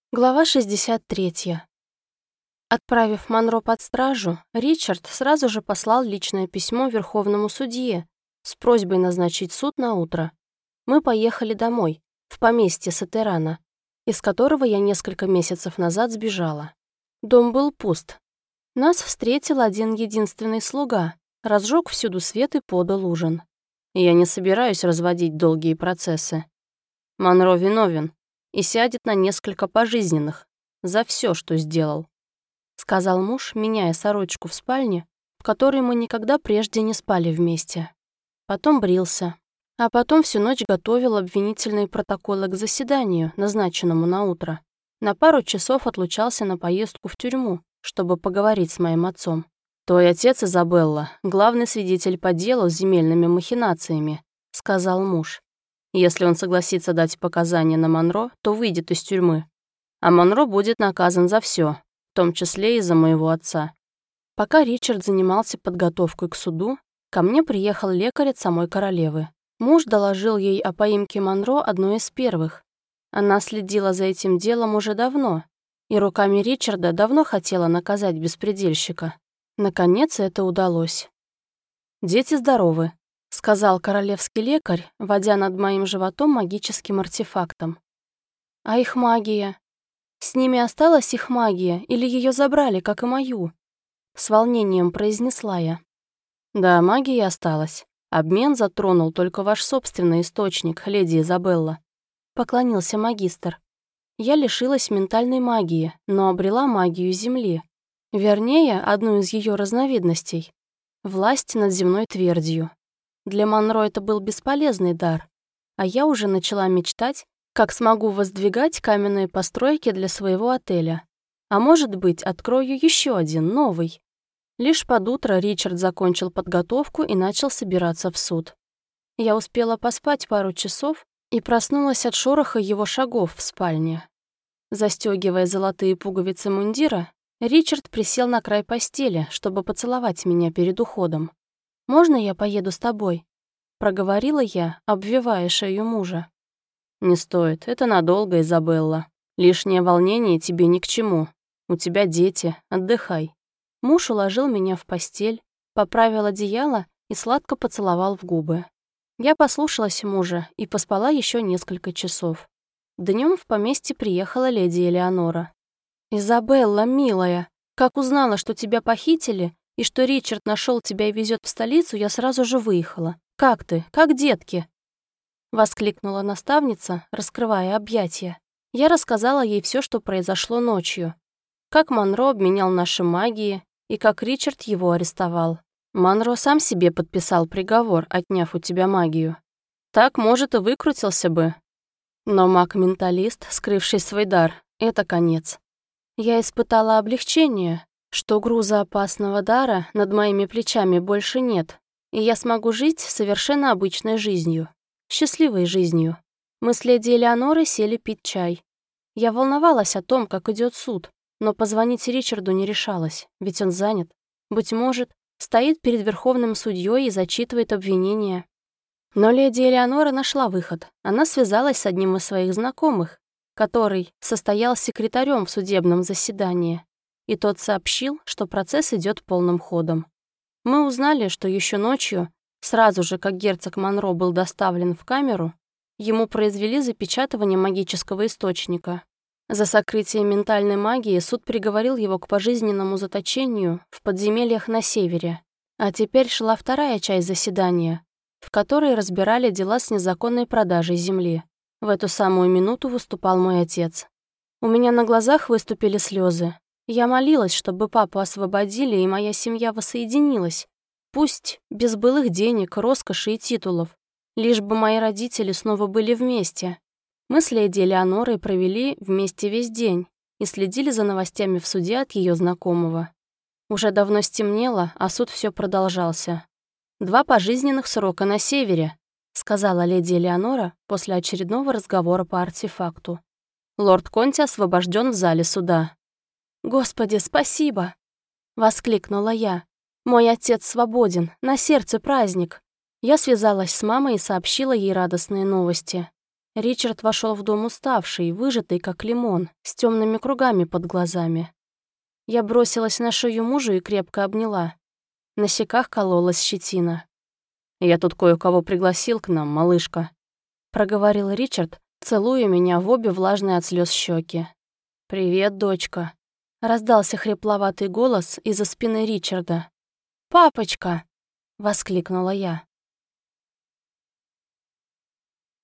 Глава 63. Отправив Монро под стражу, Ричард сразу же послал личное письмо Верховному судье с просьбой назначить суд на утро. Мы поехали домой, в поместье Сатерана, из которого я несколько месяцев назад сбежала. Дом был пуст. Нас встретил один единственный слуга, разжег всюду свет и подал ужин. Я не собираюсь разводить долгие процессы. Монро виновен и сядет на несколько пожизненных за все, что сделал», — сказал муж, меняя сорочку в спальне, в которой мы никогда прежде не спали вместе. Потом брился, а потом всю ночь готовил обвинительные протоколы к заседанию, назначенному на утро. На пару часов отлучался на поездку в тюрьму, чтобы поговорить с моим отцом. «Твой отец, Изабелла, главный свидетель по делу с земельными махинациями», — сказал муж. «Если он согласится дать показания на Монро, то выйдет из тюрьмы. А Монро будет наказан за все, в том числе и за моего отца». Пока Ричард занимался подготовкой к суду, ко мне приехал лекарь от самой королевы. Муж доложил ей о поимке Монро одной из первых. Она следила за этим делом уже давно, и руками Ричарда давно хотела наказать беспредельщика. Наконец это удалось. «Дети здоровы», — сказал королевский лекарь, водя над моим животом магическим артефактом. «А их магия? С ними осталась их магия, или ее забрали, как и мою?» С волнением произнесла я. «Да, магия осталась. Обмен затронул только ваш собственный источник, леди Изабелла», — поклонился магистр. «Я лишилась ментальной магии, но обрела магию Земли. Вернее, одну из ее разновидностей — власть над земной твердью. Для Монро это был бесполезный дар, а я уже начала мечтать, как смогу воздвигать каменные постройки для своего отеля. А может быть, открою еще один, новый». Лишь под утро Ричард закончил подготовку и начал собираться в суд. Я успела поспать пару часов и проснулась от шороха его шагов в спальне. Застегивая золотые пуговицы мундира, Ричард присел на край постели, чтобы поцеловать меня перед уходом. «Можно я поеду с тобой?» — проговорила я, обвивая шею мужа. «Не стоит, это надолго, Изабелла. Лишнее волнение тебе ни к чему. У тебя дети, отдыхай». Муж уложил меня в постель, поправил одеяло и сладко поцеловал в губы. Я послушалась мужа и поспала еще несколько часов. Днем в поместье приехала леди Элеонора. «Изабелла, милая, как узнала, что тебя похитили и что Ричард нашел тебя и везет в столицу, я сразу же выехала. Как ты? Как детки?» Воскликнула наставница, раскрывая объятия. Я рассказала ей все, что произошло ночью. Как Монро обменял наши магии и как Ричард его арестовал. Монро сам себе подписал приговор, отняв у тебя магию. Так, может, и выкрутился бы. Но маг-менталист, скрывший свой дар, это конец. Я испытала облегчение, что груза опасного дара над моими плечами больше нет, и я смогу жить совершенно обычной жизнью, счастливой жизнью. Мы с леди Элеонорой сели пить чай. Я волновалась о том, как идет суд, но позвонить Ричарду не решалась, ведь он занят. Быть может, стоит перед верховным судьей и зачитывает обвинения. Но леди Элеонора нашла выход. Она связалась с одним из своих знакомых, который состоял секретарем в судебном заседании, и тот сообщил, что процесс идет полным ходом. Мы узнали, что еще ночью, сразу же как герцог Монро был доставлен в камеру, ему произвели запечатывание магического источника. За сокрытие ментальной магии суд приговорил его к пожизненному заточению в подземельях на севере. А теперь шла вторая часть заседания, в которой разбирали дела с незаконной продажей земли. В эту самую минуту выступал мой отец. У меня на глазах выступили слезы. Я молилась, чтобы папу освободили и моя семья воссоединилась. Пусть без былых денег, роскоши и титулов, лишь бы мои родители снова были вместе. Мы с леди Элеонорой провели вместе весь день и следили за новостями в суде от ее знакомого. Уже давно стемнело, а суд все продолжался. 2 пожизненных срока на севере», — сказала леди Элеонора после очередного разговора по артефакту. «Лорд Конти освобожден в зале суда». «Господи, спасибо!» — воскликнула я. «Мой отец свободен, на сердце праздник». Я связалась с мамой и сообщила ей радостные новости. Ричард вошел в дом уставший, выжатый, как лимон, с темными кругами под глазами. Я бросилась на шею мужу и крепко обняла. На щеках кололась щетина. «Я тут кое-кого пригласил к нам, малышка», — проговорил Ричард, целуя меня в обе влажные от слез щеки. «Привет, дочка», — раздался хрипловатый голос из-за спины Ричарда. «Папочка!» — воскликнула я.